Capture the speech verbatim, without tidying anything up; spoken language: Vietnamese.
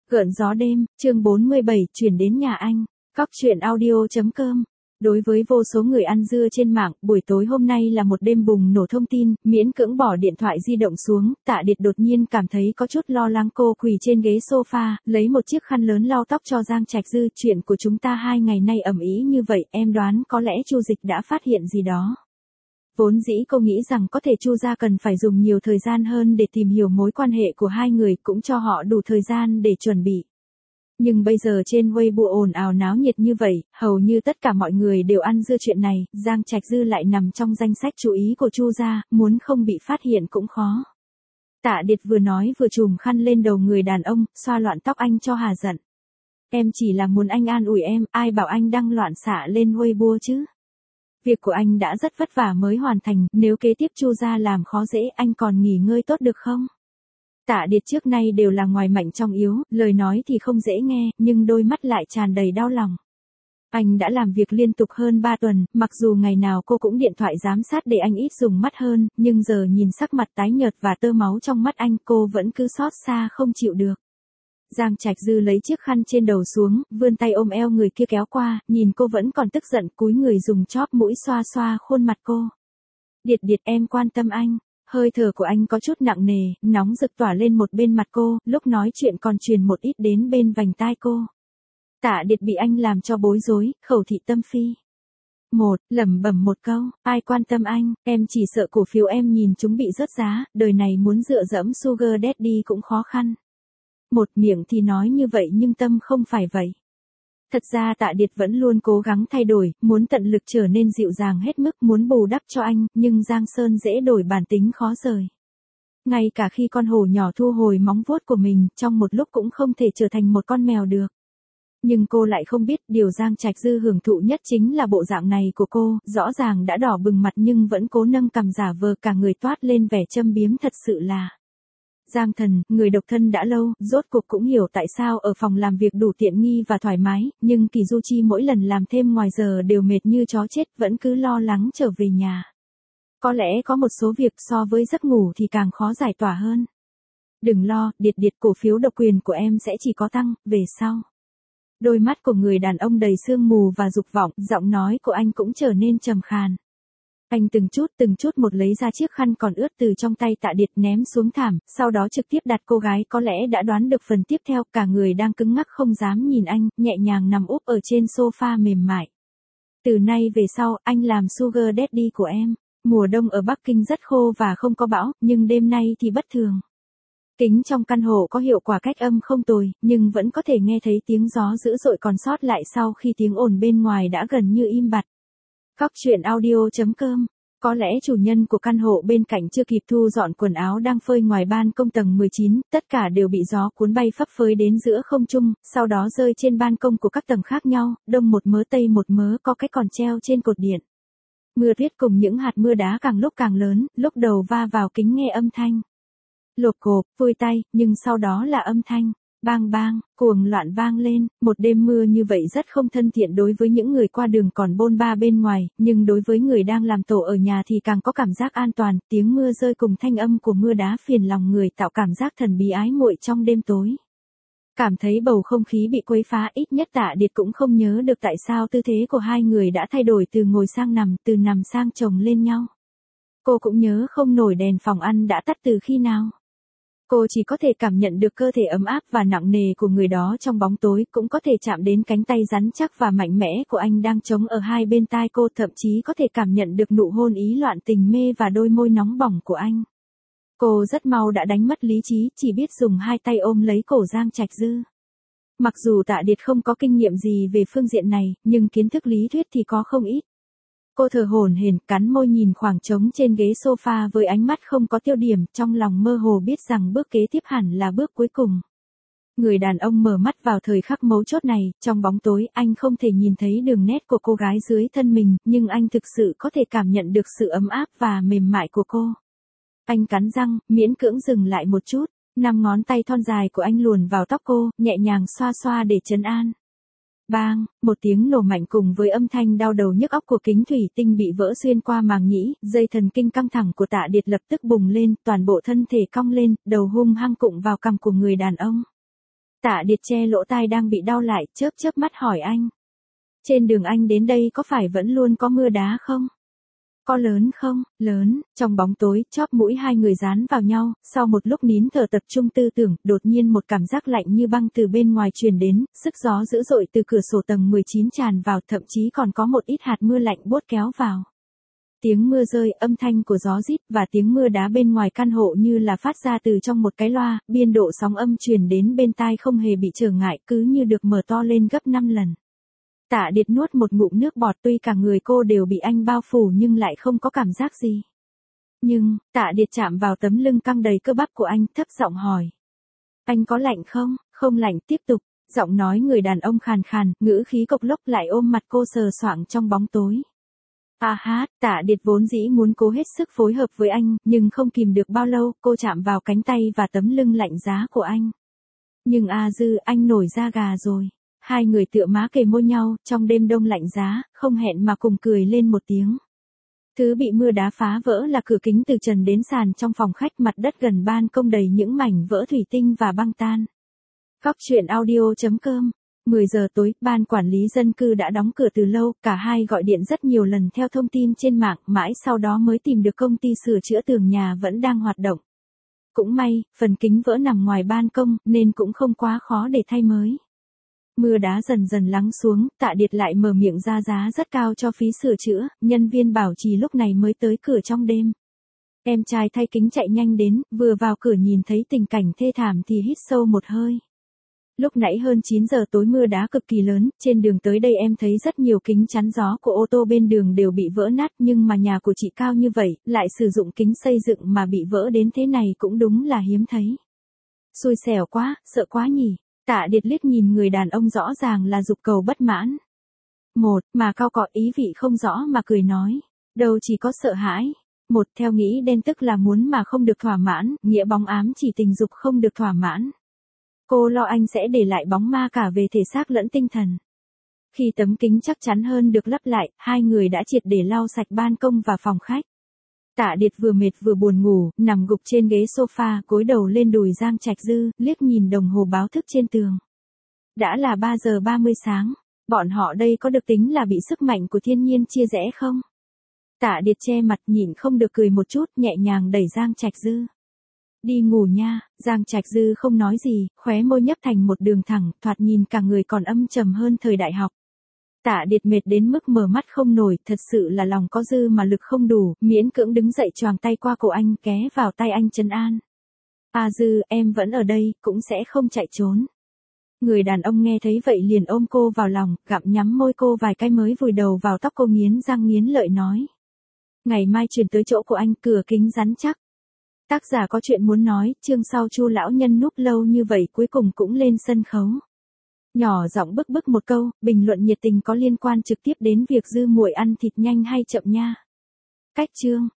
Gợn gió đêm, chương bốn mươi bảy, chuyển đến nhà anh. Cóc truyện audio chấm com. Đối với vô số người ăn dưa trên mạng, buổi tối hôm nay là một đêm bùng nổ thông tin, miễn cưỡng bỏ điện thoại di động xuống, Tạ Điệt đột nhiên cảm thấy có chút lo lắng. Cô quỳ trên ghế sofa, lấy một chiếc khăn lớn lau tóc cho Giang Trạch Dư. Chuyện của chúng ta hai ngày nay ầm ĩ như vậy, em đoán có lẽ Chu Dịch đã phát hiện gì đó. Vốn dĩ cô nghĩ rằng có thể Chu gia cần phải dùng nhiều thời gian hơn để tìm hiểu mối quan hệ của hai người, cũng cho họ đủ thời gian để chuẩn bị. Nhưng bây giờ trên Weibo ồn ào náo nhiệt như vậy, hầu như tất cả mọi người đều ăn dưa chuyện này, Giang Trạch Dư lại nằm trong danh sách chú ý của Chu gia, muốn không bị phát hiện cũng khó. Tạ Điệt vừa nói vừa chùm khăn lên đầu người đàn ông, xoa loạn tóc anh cho hà giận. Em chỉ là muốn anh an ủi em, ai bảo anh đăng loạn xạ lên Weibo chứ. Việc của anh đã rất vất vả mới hoàn thành, nếu kế tiếp Chu gia làm khó dễ anh còn nghỉ ngơi tốt được không? Tạ Điệt trước nay đều là ngoài mạnh trong yếu, lời nói thì không dễ nghe, nhưng đôi mắt lại tràn đầy đau lòng. Anh đã làm việc liên tục hơn ba tuần, mặc dù ngày nào cô cũng điện thoại giám sát để anh ít dùng mắt hơn, nhưng giờ nhìn sắc mặt tái nhợt và tơ máu trong mắt anh, cô vẫn cứ xót xa không chịu được. Giang Trạch Dư lấy chiếc khăn trên đầu xuống, vươn tay ôm eo người kia kéo qua, nhìn cô vẫn còn tức giận, cúi người dùng chóp mũi xoa xoa khuôn mặt cô. Điệt Điệt, em quan tâm anh. Hơi thở của anh có chút nặng nề, nóng rực tỏa lên một bên mặt cô, lúc nói chuyện còn truyền một ít đến bên vành tai cô. Tạ Điệt bị anh làm cho bối rối, khẩu thị tâm phi. Một, lẩm bẩm một câu, ai quan tâm anh, em chỉ sợ cổ phiếu em nhìn chúng bị rớt giá, đời này muốn dựa dẫm Sugar Daddy cũng khó khăn. Một, miệng thì nói như vậy nhưng tâm không phải vậy. Thật ra Tạ Điệt vẫn luôn cố gắng thay đổi, muốn tận lực trở nên dịu dàng hết mức, muốn bù đắp cho anh, nhưng Giang Sơn dễ đổi bản tính khó rời. Ngay cả khi con hổ nhỏ thu hồi móng vuốt của mình, trong một lúc cũng không thể trở thành một con mèo được. Nhưng cô lại không biết, điều Giang Trạch Dư hưởng thụ nhất chính là bộ dạng này của cô, rõ ràng đã đỏ bừng mặt nhưng vẫn cố nâng cằm giả vờ cả người toát lên vẻ châm biếm, thật sự là... Giang Thần, người độc thân đã lâu, rốt cuộc cũng hiểu tại sao ở phòng làm việc đủ tiện nghi và thoải mái, nhưng Kỳ Du Chi mỗi lần làm thêm ngoài giờ đều mệt như chó chết, vẫn cứ lo lắng trở về nhà. Có lẽ có một số việc so với giấc ngủ thì càng khó giải tỏa hơn. Đừng lo, Điệt Điệt, cổ phiếu độc quyền của em sẽ chỉ có tăng, về sau. Đôi mắt của người đàn ông đầy sương mù và dục vọng, giọng nói của anh cũng trở nên trầm khàn. Anh từng chút từng chút một lấy ra chiếc khăn còn ướt từ trong tay Tạ Điệt ném xuống thảm, sau đó trực tiếp đặt. Cô gái có lẽ đã đoán được phần tiếp theo, cả người đang cứng ngắc không dám nhìn anh, nhẹ nhàng nằm úp ở trên sofa mềm mại. Từ nay về sau, anh làm Sugar Daddy của em. Mùa đông ở Bắc Kinh rất khô và không có bão, nhưng đêm nay thì bất thường. Kính trong căn hộ có hiệu quả cách âm không tồi, nhưng vẫn có thể nghe thấy tiếng gió dữ dội còn sót lại sau khi tiếng ồn bên ngoài đã gần như im bặt. Cóc truyện audio chấm com. Có lẽ chủ nhân của căn hộ bên cạnh chưa kịp thu dọn quần áo đang phơi ngoài ban công tầng mười chín, tất cả đều bị gió cuốn bay phấp phới đến giữa không trung, sau đó rơi trên ban công của các tầng khác nhau, đông một mớ tây một mớ, có cái còn treo trên cột điện. Mưa tuyết cùng những hạt mưa đá càng lúc càng lớn, lúc đầu va vào kính nghe âm thanh lộp cộp, vui tay, nhưng sau đó là âm thanh bang bang, cuồng loạn vang lên. Một đêm mưa như vậy rất không thân thiện đối với những người qua đường còn bôn ba bên ngoài, nhưng đối với người đang làm tổ ở nhà thì càng có cảm giác an toàn, tiếng mưa rơi cùng thanh âm của mưa đá phiền lòng người, tạo cảm giác thần bí ái muội trong đêm tối. Cảm thấy bầu không khí bị quấy phá, ít nhất Tạ Điệt cũng không nhớ được tại sao tư thế của hai người đã thay đổi từ ngồi sang nằm, từ nằm sang chồng lên nhau. Cô cũng nhớ không nổi đèn phòng ăn đã tắt từ khi nào. Cô chỉ có thể cảm nhận được cơ thể ấm áp và nặng nề của người đó trong bóng tối, cũng có thể chạm đến cánh tay rắn chắc và mạnh mẽ của anh đang chống ở hai bên tai cô, thậm chí có thể cảm nhận được nụ hôn ý loạn tình mê và đôi môi nóng bỏng của anh. Cô rất mau đã đánh mất lý trí, chỉ biết dùng hai tay ôm lấy cổ Giang Trạch Dư. Mặc dù Tạ Điệt không có kinh nghiệm gì về phương diện này, nhưng kiến thức lý thuyết thì có không ít. Cô thở hổn hển, cắn môi nhìn khoảng trống trên ghế sofa với ánh mắt không có tiêu điểm, trong lòng mơ hồ biết rằng bước kế tiếp hẳn là bước cuối cùng. Người đàn ông mở mắt vào thời khắc mấu chốt này, trong bóng tối anh không thể nhìn thấy đường nét của cô gái dưới thân mình, nhưng anh thực sự có thể cảm nhận được sự ấm áp và mềm mại của cô. Anh cắn răng, miễn cưỡng dừng lại một chút, năm ngón tay thon dài của anh luồn vào tóc cô, nhẹ nhàng xoa xoa để trấn an. Bang, một tiếng nổ mạnh cùng với âm thanh đau đầu nhức óc của kính thủy tinh bị vỡ xuyên qua màng nhĩ, dây thần kinh căng thẳng của Tạ Điệt lập tức bùng lên, toàn bộ thân thể cong lên, đầu hung hăng cụng vào cằm của người đàn ông. Tạ Điệt che lỗ tai đang bị đau lại, chớp chớp mắt hỏi anh. Trên đường anh đến đây có phải vẫn luôn có mưa đá không? Có lớn không? Lớn. Trong bóng tối, chóp mũi hai người dán vào nhau, sau một lúc nín thở tập trung tư tưởng, đột nhiên một cảm giác lạnh như băng từ bên ngoài truyền đến, sức gió dữ dội từ cửa sổ tầng mười chín tràn vào, thậm chí còn có một ít hạt mưa lạnh buốt kéo vào. Tiếng mưa rơi, âm thanh của gió rít và tiếng mưa đá bên ngoài căn hộ như là phát ra từ trong một cái loa, biên độ sóng âm truyền đến bên tai không hề bị trở ngại, cứ như được mở to lên gấp năm lần. Tạ Điệt nuốt một ngụm nước bọt, tuy cả người cô đều bị anh bao phủ nhưng lại không có cảm giác gì. Nhưng, Tạ Điệt chạm vào tấm lưng căng đầy cơ bắp của anh, thấp giọng hỏi. Anh có lạnh không? Không lạnh, tiếp tục. Giọng nói người đàn ông khàn khàn, ngữ khí cộc lốc lại ôm mặt cô sờ soạng trong bóng tối. À hát, Tạ Điệt vốn dĩ muốn cố hết sức phối hợp với anh, nhưng không kìm được bao lâu, cô chạm vào cánh tay và tấm lưng lạnh giá của anh. Nhưng A Dư, anh nổi da gà rồi. Hai người tựa má kề môi nhau, trong đêm đông lạnh giá, không hẹn mà cùng cười lên một tiếng. Thứ bị mưa đá phá vỡ là cửa kính từ trần đến sàn trong phòng khách, mặt đất gần ban công đầy những mảnh vỡ thủy tinh và băng tan. Góc truyện audio chấm com. mười giờ tối, ban quản lý dân cư đã đóng cửa từ lâu, cả hai gọi điện rất nhiều lần theo thông tin trên mạng, mãi sau đó mới tìm được công ty sửa chữa tường nhà vẫn đang hoạt động. Cũng may, phần kính vỡ nằm ngoài ban công, nên cũng không quá khó để thay mới. Mưa đá dần dần lắng xuống, Tạ Điệt lại mở miệng ra giá rất cao cho phí sửa chữa, nhân viên bảo trì lúc này mới tới cửa trong đêm. Em trai thay kính chạy nhanh đến, vừa vào cửa nhìn thấy tình cảnh thê thảm thì hít sâu một hơi. Lúc nãy hơn chín giờ tối mưa đá cực kỳ lớn, trên đường tới đây em thấy rất nhiều kính chắn gió của ô tô bên đường đều bị vỡ nát, nhưng mà nhà của chị cao như vậy, lại sử dụng kính xây dựng mà bị vỡ đến thế này cũng đúng là hiếm thấy. Xui xẻo quá, sợ quá nhỉ. Tạ Điệt liếc nhìn người đàn ông rõ ràng là dục cầu bất mãn. Một, mà cao cọ ý vị không rõ mà cười nói. Đâu chỉ có sợ hãi. Một, theo nghĩ đen tức là muốn mà không được thỏa mãn, nghĩa bóng ám chỉ tình dục không được thỏa mãn. Cô lo anh sẽ để lại bóng ma cả về thể xác lẫn tinh thần. Khi tấm kính chắc chắn hơn được lắp lại, hai người đã triệt để lau sạch ban công và phòng khách. Tạ Điệt vừa mệt vừa buồn ngủ, nằm gục trên ghế sofa, gối đầu lên đùi Giang Trạch Dư, liếc nhìn đồng hồ báo thức trên tường. Đã là ba giờ ba mươi sáng, bọn họ đây có được tính là bị sức mạnh của thiên nhiên chia rẽ không? Tạ Điệt che mặt nhịn không được cười một chút, nhẹ nhàng đẩy Giang Trạch Dư. Đi ngủ nha. Giang Trạch Dư không nói gì, khóe môi nhấp thành một đường thẳng, thoạt nhìn cả người còn âm trầm hơn thời đại học. Tạ Điệt mệt đến mức mở mắt không nổi, thật sự là lòng có dư mà lực không đủ, miễn cưỡng đứng dậy choàng tay qua cổ anh, ké vào tay anh trấn an. A Dư, em vẫn ở đây, cũng sẽ không chạy trốn. Người đàn ông nghe thấy vậy liền ôm cô vào lòng, gặm nhắm môi cô vài cái mới vùi đầu vào tóc cô, nghiến răng nghiến lợi nói. Ngày mai chuyển tới chỗ của anh, cửa kính rắn chắc. Tác giả có chuyện muốn nói, chương sau Chu lão nhân núp lâu như vậy cuối cùng cũng lên sân khấu. Nhỏ giọng bức bức một câu, bình luận nhiệt tình có liên quan trực tiếp đến việc Dư muội ăn thịt nhanh hay chậm nha. Cách chương